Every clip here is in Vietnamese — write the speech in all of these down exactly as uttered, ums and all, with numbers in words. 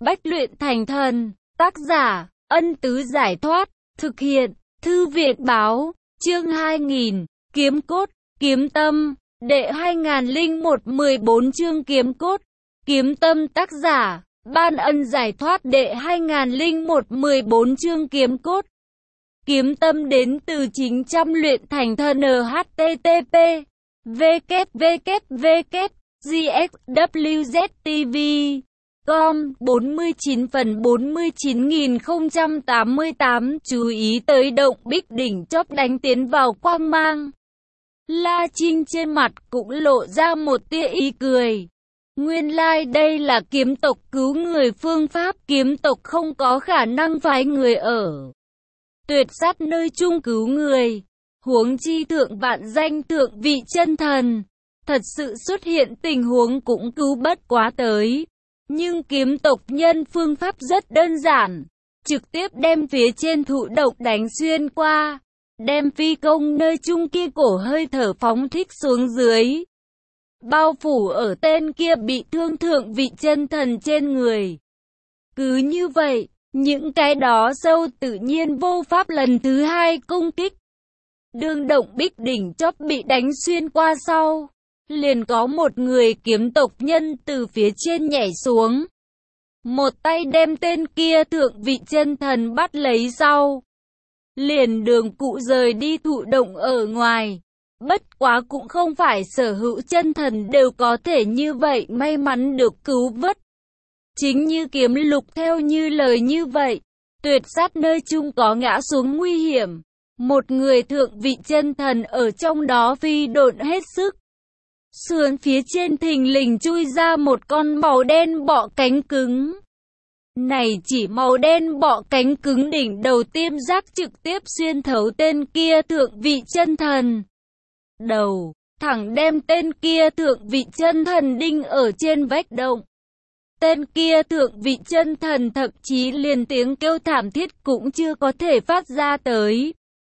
Bách luyện thành thần. Tác giả, Ân Tứ Giải Thoát. Thực hiện, Thư Viện Báo. Chương hai nghìn. Kiếm cốt, kiếm tâm. Đệ hai nghìn lẻ một mười bốn chương kiếm cốt, kiếm tâm. Tác giả, Ban Ân Giải Thoát. Đệ hai nghìn lẻ một mười bốn chương kiếm cốt, kiếm tâm đến từ chính trăm luyện thành thần. H T T P W W W G X W Z T V com bốn mươi chín phần bốn mươi chín nghìn không trăm tám mươi tám. Chú ý tới động bích đỉnh chóp đánh tiến vào quang mang. La Trinh trên mặt cũng lộ ra một tia ý cười. Nguyên lai like đây là kiếm tộc cứu người phương pháp. Kiếm tộc không có khả năng phái người ở tuyệt sát nơi chung cứu người. Huống chi thượng vạn danh thượng vị chân thần, thật sự xuất hiện tình huống cũng cứu bất quá tới. Nhưng kiếm tộc nhân phương pháp rất đơn giản, trực tiếp đem phía trên thụ độc đánh xuyên qua, đem phi công nơi chung kia cổ hơi thở phóng thích xuống dưới, bao phủ ở tên kia bị thương thượng vị chân thần trên người. Cứ như vậy, những cái đó sâu tự nhiên vô pháp lần thứ hai công kích. Đương động bích đỉnh chóp bị đánh xuyên qua sau, liền có một người kiếm tộc nhân từ phía trên nhảy xuống, một tay đem tên kia thượng vị chân thần bắt lấy sau, liền đường cụ rời đi thụ động ở ngoài. Bất quá cũng không phải sở hữu chân thần đều có thể như vậy may mắn được cứu vớt. Chính như kiếm lục theo như lời như vậy, tuyệt sát nơi chung có ngã xuống nguy hiểm, một người thượng vị chân thần ở trong đó phi độn hết sức. Sườn phía trên thình lình chui ra một con màu đen bọ cánh cứng. Này chỉ màu đen bọ cánh cứng đỉnh đầu tiêm giác trực tiếp xuyên thấu tên kia thượng vị chân thần đầu, thẳng đem tên kia thượng vị chân thần đinh ở trên vách động. Tên kia thượng vị chân thần thậm chí liền tiếng kêu thảm thiết cũng chưa có thể phát ra tới.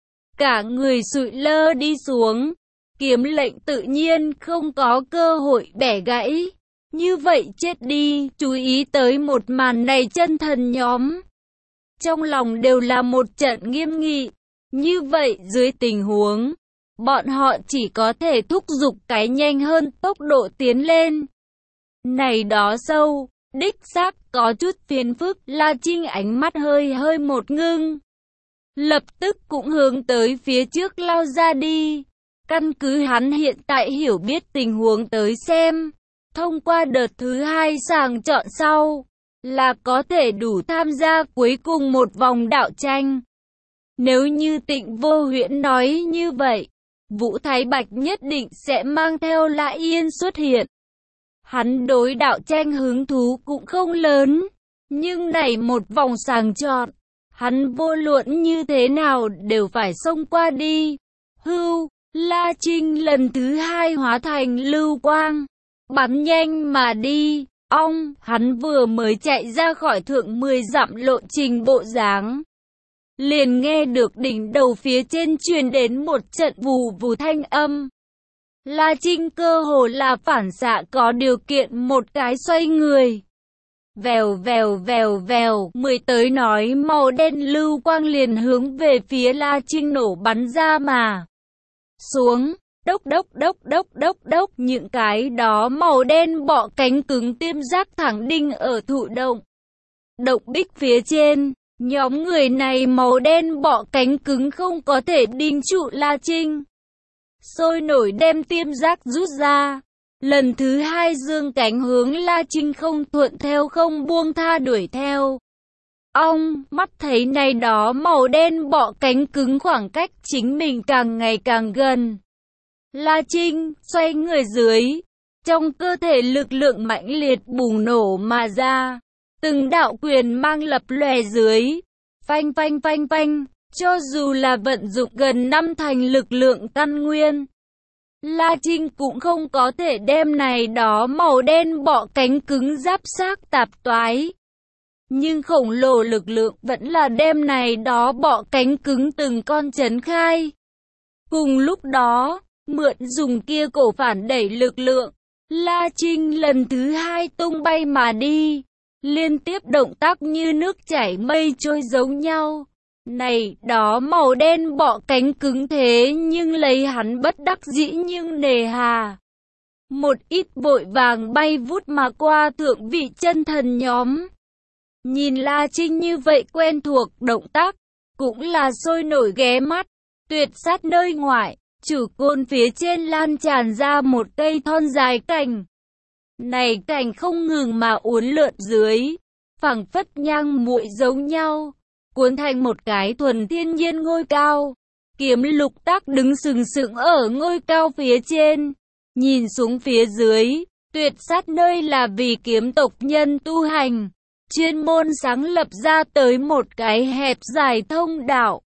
Cả người sụi lơ đi xuống, kiếm lệnh tự nhiên không có cơ hội bẻ gãy. Như vậy chết đi. Chú ý tới một màn này chân thần nhóm trong lòng đều là một trận nghiêm nghị. Như vậy dưới tình huống, bọn họ chỉ có thể thúc giục cái nhanh hơn tốc độ tiến lên. Này đó sâu, đích xác có chút phiền phức. La Trinh ánh mắt hơi hơi một ngưng, lập tức cũng hướng tới phía trước lao ra đi. Căn cứ hắn hiện tại hiểu biết tình huống tới xem, thông qua đợt thứ hai sàng chọn sau, là có thể đủ tham gia cuối cùng một vòng đạo tranh. Nếu như Tịnh Vô Huyễn nói như vậy, Vũ Thái Bạch nhất định sẽ mang theo La Yên xuất hiện. Hắn đối đạo tranh hứng thú cũng không lớn, nhưng này một vòng sàng chọn, hắn vô luận như thế nào đều phải xông qua đi. Hưu, La Trinh lần thứ hai hóa thành lưu quang, bắn nhanh mà đi. Ong, hắn vừa mới chạy ra khỏi thượng mười dặm lộ trình bộ dáng, liền nghe được đỉnh đầu phía trên truyền đến một trận vù vù thanh âm. La Trinh cơ hồ là phản xạ có điều kiện một cái xoay người. Vèo vèo vèo vèo, mười tới nói màu đen lưu quang liền hướng về phía La Trinh nổ bắn ra mà xuống. Đốc đốc đốc đốc đốc đốc, những cái đó màu đen bọ cánh cứng tiêm giác thẳng đinh ở thụ động. Động bích phía trên, nhóm người này màu đen bọ cánh cứng không có thể đinh trụ La Trinh. Sôi nổi đem tiêm giác rút ra, lần thứ hai dương cánh hướng La Trinh không thuận theo không buông tha đuổi theo. Ông, mắt thấy này đó màu đen bọ cánh cứng khoảng cách chính mình càng ngày càng gần. La Trinh xoay người dưới, trong cơ thể lực lượng mãnh liệt bùng nổ mà ra, từng đạo quyền mang lập lòe dưới, phanh phanh phanh phanh, cho dù là vận dụng gần năm thành lực lượng căn nguyên, La Trinh cũng không có thể đem này đó màu đen bọ cánh cứng giáp xác tạp toái. Nhưng khổng lồ lực lượng vẫn là đem này đó bọ cánh cứng từng con chấn khai. Cùng lúc đó, mượn dùng kia cổ phản đẩy lực lượng, La Trinh lần thứ hai tung bay mà đi. liên tiếp động tác như nước chảy mây trôi giống nhau. Này, đó màu đen bọ cánh cứng thế nhưng lấy hắn bất đắc dĩ nhưng nề hà. Một ít vội vàng bay vút mà qua thượng vị chân thần nhóm. Nhìn La Trinh như vậy quen thuộc động tác, cũng là sôi nổi ghé mắt. Tuyệt sát nơi ngoại, chủ côn phía trên lan tràn ra một cây thon dài cành. Này cành không ngừng mà uốn lượn dưới, phảng phất nhang muội giống nhau, cuốn thành một cái thuần thiên nhiên ngôi cao. Kiếm lục tác đứng sừng sững ở ngôi cao phía trên, nhìn xuống phía dưới, tuyệt sát nơi là vì kiếm tộc nhân tu hành, chuyên môn sáng lập ra tới một cái hẹp dài thông đạo.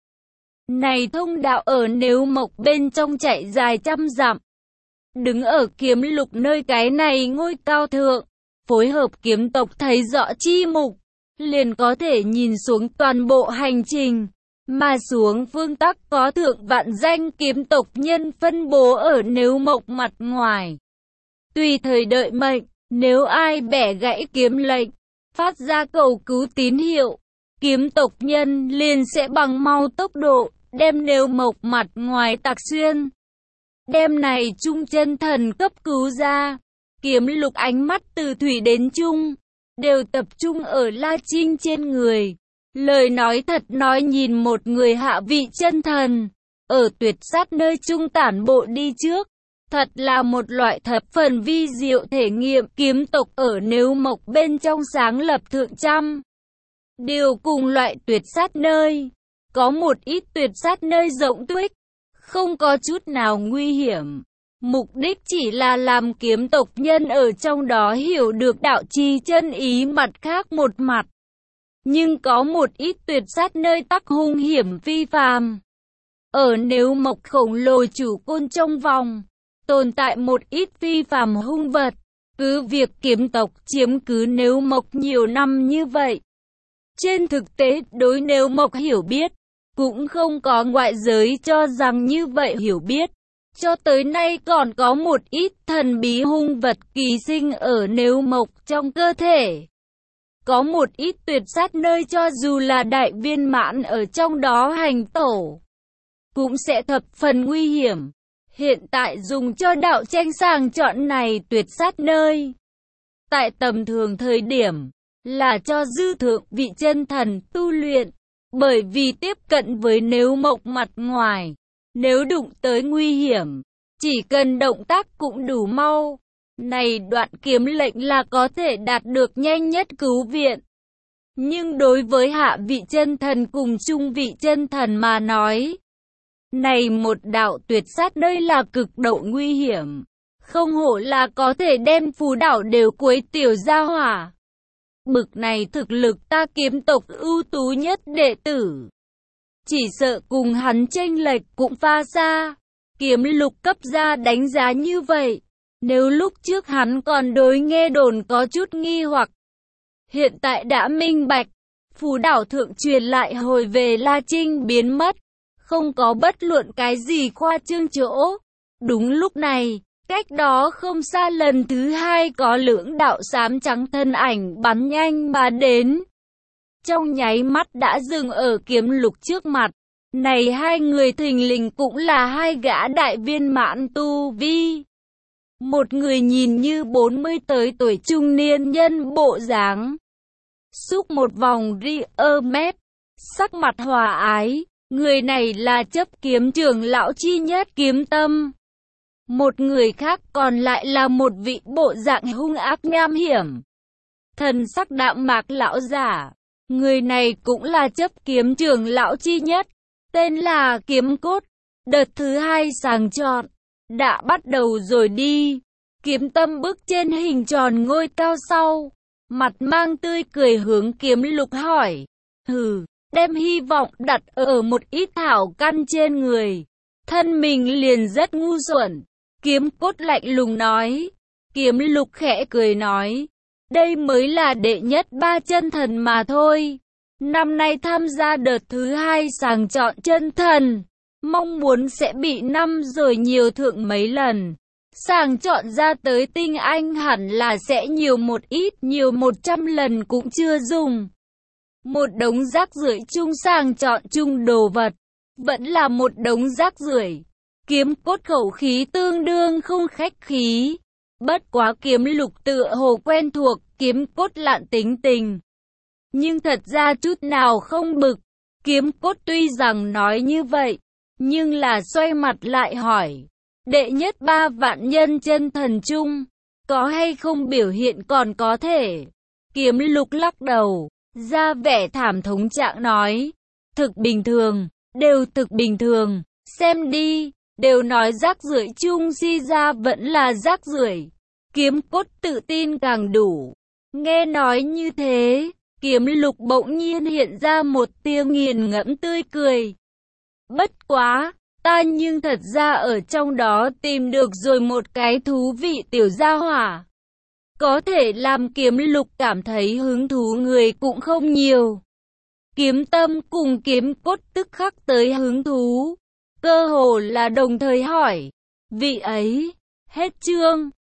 Này thông đạo ở Nếu Mộc bên trong chạy dài trăm dặm. Đứng ở kiếm lục nơi cái này ngôi cao thượng, phối hợp kiếm tộc thấy rõ chi mục, liền có thể nhìn xuống toàn bộ hành trình, mà xuống phương Tắc có thượng vạn danh kiếm tộc nhân phân bố ở Nếu Mộc mặt ngoài. Tùy thời đợi mệnh, nếu ai bẻ gãy kiếm lệnh, phát ra cầu cứu tín hiệu, kiếm tộc nhân liền sẽ bằng mau tốc độ, đem Nếu Mộc mặt ngoài tạc xuyên. Đêm này trung chân thần cấp cứu ra, kiếm lục ánh mắt từ thủy đến trung, đều tập trung ở La Trinh trên người. Lời nói thật nói nhìn một người hạ vị chân thần, ở tuyệt sát nơi trung tản bộ đi trước. Thật là một loại thập phần vi diệu thể nghiệm kiếm tộc ở Nếu Mộc bên trong sáng lập thượng trăm. Điều cùng loại tuyệt sát nơi, có một ít tuyệt sát nơi rộng tuếch, không có chút nào nguy hiểm. Mục đích chỉ là làm kiếm tộc nhân ở trong đó hiểu được đạo chi chân ý mặt khác một mặt. Nhưng có một ít tuyệt sát nơi tắc hung hiểm phi phàm. Ở Nếu Mộc khổng lồ chủ côn trong vòng, tồn tại một ít phi phàm hung vật. Cứ việc kiếm tộc chiếm cứ Nếu Mộc nhiều năm như vậy, trên thực tế đối Nếu Mộc hiểu biết, cũng không có ngoại giới cho rằng như vậy hiểu biết. Cho tới nay còn có một ít thần bí hung vật kỳ sinh ở Nếu Mộc trong cơ thể. Có một ít tuyệt sát nơi cho dù là đại viên mãn ở trong đó hành tổ, cũng sẽ thập phần nguy hiểm. Hiện tại dùng cho đạo tranh sàng chọn này tuyệt sát nơi. Tại tầm thường thời điểm, là cho dư thượng vị chân thần tu luyện. Bởi vì tiếp cận với Nếu Mộc mặt ngoài, nếu đụng tới nguy hiểm, chỉ cần động tác cũng đủ mau. Này đoạn kiếm lệnh là có thể đạt được nhanh nhất cứu viện. Nhưng đối với hạ vị chân thần cùng trung vị chân thần mà nói, này một đạo tuyệt sát nơi là cực độ nguy hiểm. Không hổ là có thể đem phù đảo đều quấy tiểu gia hỏa. Bực này thực lực ta kiếm tộc ưu tú nhất đệ tử, chỉ sợ cùng hắn chênh lệch cũng pha xa. Kiếm lục cấp ra đánh giá như vậy, nếu lúc trước hắn còn đối nghe đồn có chút nghi hoặc, hiện tại đã minh bạch. Phù đảo thượng truyền lại hồi về La Trinh biến mất, không có bất luận cái gì khoa trương chỗ. Đúng lúc này, cách đó không xa lần thứ hai có lưỡng đạo xám trắng thân ảnh bắn nhanh mà đến. Trong nháy mắt đã dừng ở kiếm lục trước mặt. Này hai người thình lình cũng là hai gã đại viên mãn tu vi. Một người nhìn như bốn mươi tới tuổi trung niên nhân bộ dáng, xúc một vòng ri ơ mép, sắc mặt hòa ái. Người này là chấp kiếm trưởng lão chi nhất Kiếm Tâm. Một người khác còn lại là một vị bộ dạng hung ác nham hiểm, thần sắc đạm mạc lão giả. Người này cũng là chấp kiếm trưởng lão chi nhất, tên là Kiếm Cốt. Đợt thứ hai sàng chọn đã bắt đầu rồi đi. Kiếm Tâm bước trên hình tròn ngôi cao sau, mặt mang tươi cười hướng kiếm lục hỏi. Hừ, đem hy vọng đặt ở một ít thảo căn trên người, thân mình liền rất ngu xuẩn. Kiếm Cốt lạnh lùng nói. Kiếm lục khẽ cười nói, đây mới là đệ nhất ba chân thần mà thôi. Năm nay tham gia đợt thứ hai sàng chọn chân thần, mong muốn sẽ bị năm rồi nhiều thượng mấy lần. Sàng chọn ra tới tinh anh hẳn là sẽ nhiều một ít, nhiều một trăm lần cũng chưa dùng. Một đống rác rưởi chung sàng chọn chung đồ vật, vẫn là một đống rác rưởi. Kiếm cốt khẩu khí tương đương không khách khí. Bất quá Kiếm Lục tựa hồ quen thuộc, Kiếm cốt lạn tính tình. Nhưng thật ra chút nào không bực. Kiếm cốt tuy rằng nói như vậy, nhưng là xoay mặt lại hỏi. Đệ nhất ba vạn nhân chân thần chung, có hay không biểu hiện còn có thể. Kiếm Lục lắc đầu, ra vẻ thảm thống trạng nói. Thực bình thường, đều thực bình thường, xem đi, đều nói rác rưởi chung si ra vẫn là rác rưởi. Kiếm cốt tự tin càng đủ. Nghe nói như thế, Kiếm Lục bỗng nhiên hiện ra một tia nghiền ngẫm tươi cười. Bất quá, ta nhưng thật ra ở trong đó tìm được rồi một cái thú vị tiểu gia hỏa. Có thể làm Kiếm Lục cảm thấy hứng thú người cũng không nhiều. Kiếm Tâm cùng Kiếm Cốt tức khắc tới hứng thú. Cơ hồ là đồng thời hỏi. Vị ấy, hết chương.